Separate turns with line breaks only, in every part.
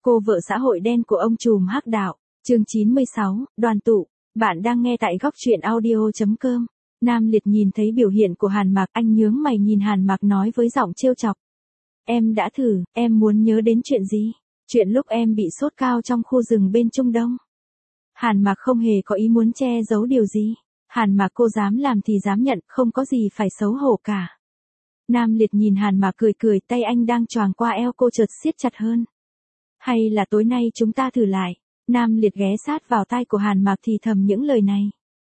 Cô vợ xã hội đen của ông trùm hắc đạo, chương 96, đoàn tụ. Bạn đang nghe tại góc truyện audio.com. Nam Liệt nhìn thấy biểu hiện của Hàn Mạc, anh nhướng mày nhìn Hàn Mạc nói với giọng trêu chọc. Em đã thử, em muốn nhớ đến chuyện gì? Chuyện lúc em bị sốt cao trong khu rừng bên Trung Đông. Hàn Mạc không hề có ý muốn che giấu điều gì. Hàn Mạc cô dám làm thì dám nhận, không có gì phải xấu hổ cả. Nam Liệt nhìn Hàn Mạc cười cười, tay anh đang choàng qua eo cô chợt siết chặt hơn. Hay là tối nay chúng ta thử lại. Nam Liệt ghé sát vào tai của Hàn Mạc thì thầm những lời này.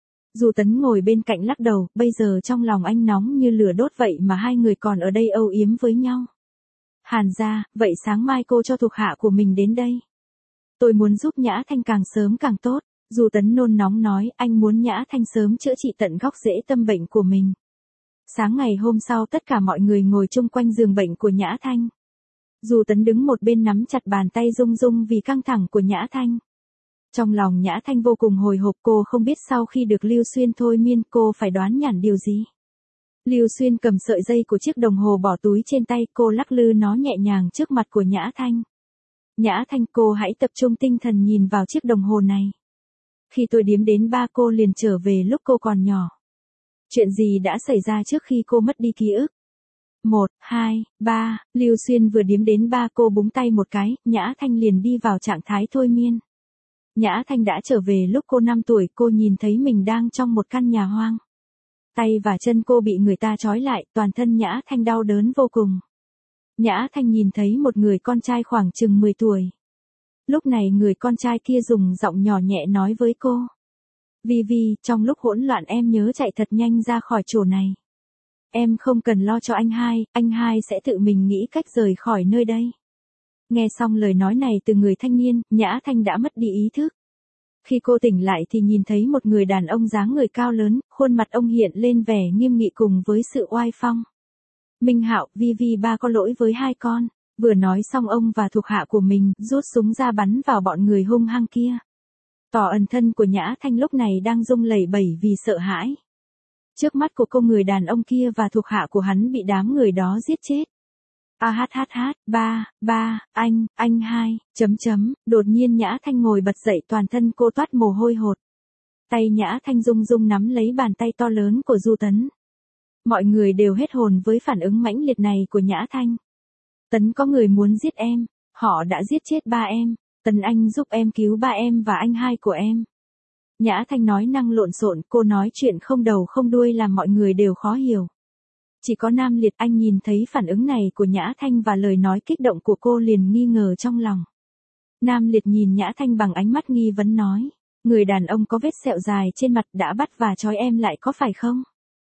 Dù Tấn ngồi bên cạnh lắc đầu, bây giờ trong lòng anh nóng như lửa đốt vậy mà hai người còn ở đây âu yếm với nhau. Hàn gia, vậy sáng mai cô cho thuộc hạ của mình đến đây. Tôi muốn giúp Nhã Thanh càng sớm càng tốt. Dù Tấn nôn nóng nói anh muốn Nhã Thanh sớm chữa trị tận gốc rễ tâm bệnh của mình. Sáng ngày hôm sau tất cả mọi người ngồi chung quanh giường bệnh của Nhã Thanh. Dù Tấn đứng một bên nắm chặt bàn tay rung rung vì căng thẳng của Nhã Thanh. Trong lòng Nhã Thanh vô cùng hồi hộp, cô không biết sau khi được Lưu Xuyên thôi miên cô phải đoán nhảm điều gì. Lưu Xuyên cầm sợi dây của chiếc đồng hồ bỏ túi trên tay, cô lắc lư nó nhẹ nhàng trước mặt của Nhã Thanh. Nhã Thanh, cô hãy tập trung tinh thần nhìn vào chiếc đồng hồ này. Khi tôi đếm đến 3 cô liền trở về lúc cô còn nhỏ. Chuyện gì đã xảy ra trước khi cô mất đi ký ức? 1, 2, 3, Lưu Xuyên vừa đếm đến 3 cô búng tay một cái, Nhã Thanh liền đi vào trạng thái thôi miên. Nhã Thanh đã trở về lúc cô 5 tuổi, cô nhìn thấy mình đang trong một căn nhà hoang. Tay và chân cô bị người ta trói lại, toàn thân Nhã Thanh đau đớn vô cùng. Nhã Thanh nhìn thấy một người con trai khoảng chừng 10 tuổi. Lúc này người con trai kia dùng giọng nhỏ nhẹ nói với cô. Vi Vi, trong lúc hỗn loạn em nhớ chạy thật nhanh ra khỏi chỗ này. Em không cần lo cho anh hai sẽ tự mình nghĩ cách rời khỏi nơi đây. Nghe xong lời nói này từ người thanh niên, Nhã Thanh đã mất đi ý thức. Khi cô tỉnh lại thì nhìn thấy một người đàn ông dáng người cao lớn, khuôn mặt ông hiện lên vẻ nghiêm nghị cùng với sự oai phong. Minh Hạo, Vi Vi ba có lỗi với hai con. Vừa nói xong ông và thuộc hạ của mình rút súng ra bắn vào bọn người hung hăng kia. Tỏ ẩn thân của Nhã Thanh lúc này đang rung lẩy bẩy vì sợ hãi. Trước mắt của cô người đàn ông kia và thuộc hạ của hắn bị đám người đó giết chết. Anh hai, đột nhiên Nhã Thanh ngồi bật dậy, toàn thân cô toát mồ hôi hột. Tay Nhã Thanh rung rung nắm lấy bàn tay to lớn của Du Tấn. Mọi người đều hết hồn với phản ứng mãnh liệt này của Nhã Thanh. Tấn, có người muốn giết em, họ đã giết chết ba em. Tấn, anh giúp em cứu ba em và anh hai của em. Nhã Thanh nói năng lộn xộn, cô nói chuyện không đầu không đuôi làm mọi người đều khó hiểu. Chỉ có Nam Liệt, anh nhìn thấy phản ứng này của Nhã Thanh và lời nói kích động của cô liền nghi ngờ trong lòng. Nam Liệt nhìn Nhã Thanh bằng ánh mắt nghi vấn nói, người đàn ông có vết sẹo dài trên mặt đã bắt và trói em lại có phải không?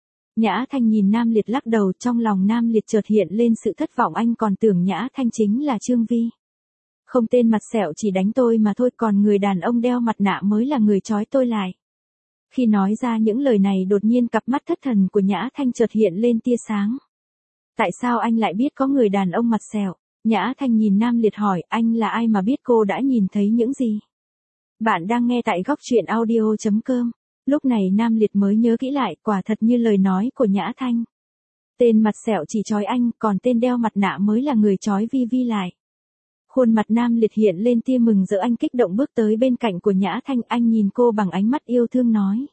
Nhã Thanh nhìn Nam Liệt lắc đầu, trong lòng Nam Liệt chợt hiện lên sự thất vọng, anh còn tưởng Nhã Thanh chính là Trương Vi. Không, tên mặt sẹo chỉ đánh tôi mà thôi, còn người đàn ông đeo mặt nạ mới là người trói tôi lại. Khi nói ra những lời này đột nhiên cặp mắt thất thần của Nhã Thanh chợt hiện lên tia sáng. Tại sao anh lại biết có người đàn ông mặt sẹo? Nhã Thanh nhìn Nam Liệt hỏi, anh là ai mà biết cô đã nhìn thấy những gì? Bạn đang nghe tại góc truyện audio.com. Lúc này Nam Liệt mới nhớ kỹ lại, quả thật như lời nói của Nhã Thanh. Tên mặt sẹo chỉ trói anh, còn tên đeo mặt nạ mới là người trói Vi Vi lại. Khuôn mặt Nam Liệt hiện lên tia mừng rỡ, anh kích động bước tới bên cạnh của Nhã Thanh, anh nhìn cô bằng ánh mắt yêu thương nói.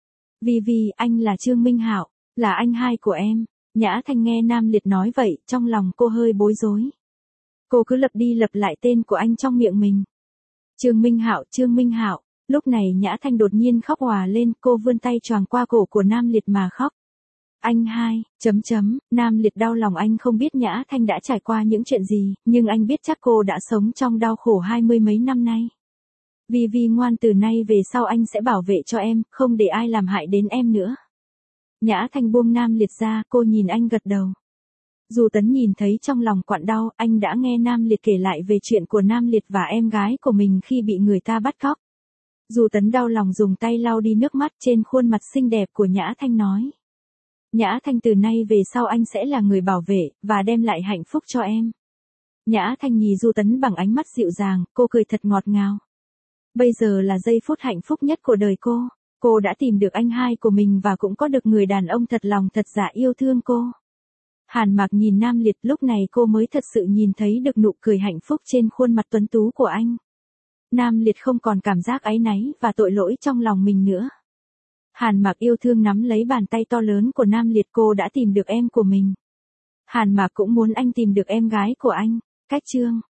Vi Vi, anh là Trương Minh Hạo, là anh hai của em. Nhã Thanh nghe Nam Liệt nói vậy, trong lòng cô hơi bối rối. Cô cứ lặp đi lặp lại tên của anh trong miệng mình. Trương Minh Hạo, Trương Minh Hạo. Lúc này Nhã Thanh đột nhiên khóc òa lên, cô vươn tay choàng qua cổ của Nam Liệt mà khóc. Anh hai, Nam Liệt đau lòng, anh không biết Nhã Thanh đã trải qua những chuyện gì, nhưng anh biết chắc cô đã sống trong đau khổ 20 mấy năm nay. Vi Vi ngoan, từ nay về sau anh sẽ bảo vệ cho em, không để ai làm hại đến em nữa. Nhã Thanh buông Nam Liệt ra, cô nhìn anh gật đầu. Dù Tấn nhìn thấy trong lòng quặn đau, anh đã nghe Nam Liệt kể lại về chuyện của Nam Liệt và em gái của mình khi bị người ta bắt cóc. Dù Tấn đau lòng dùng tay lau đi nước mắt trên khuôn mặt xinh đẹp của Nhã Thanh nói. Nhã Thanh, từ nay về sau anh sẽ là người bảo vệ, và đem lại hạnh phúc cho em. Nhã Thanh nhìn Du Tấn bằng ánh mắt dịu dàng, cô cười thật ngọt ngào. Bây giờ là giây phút hạnh phúc nhất của đời cô đã tìm được anh hai của mình và cũng có được người đàn ông thật lòng thật dạ yêu thương cô. Hàn Mạc nhìn Nam Liệt, lúc này cô mới thật sự nhìn thấy được nụ cười hạnh phúc trên khuôn mặt tuấn tú của anh. Nam Liệt không còn cảm giác áy náy và tội lỗi trong lòng mình nữa. Hàn Mạc yêu thương nắm lấy bàn tay to lớn của Nam Liệt, cô đã tìm được em của mình. Hàn Mạc cũng muốn anh tìm được em gái của anh. Cách chương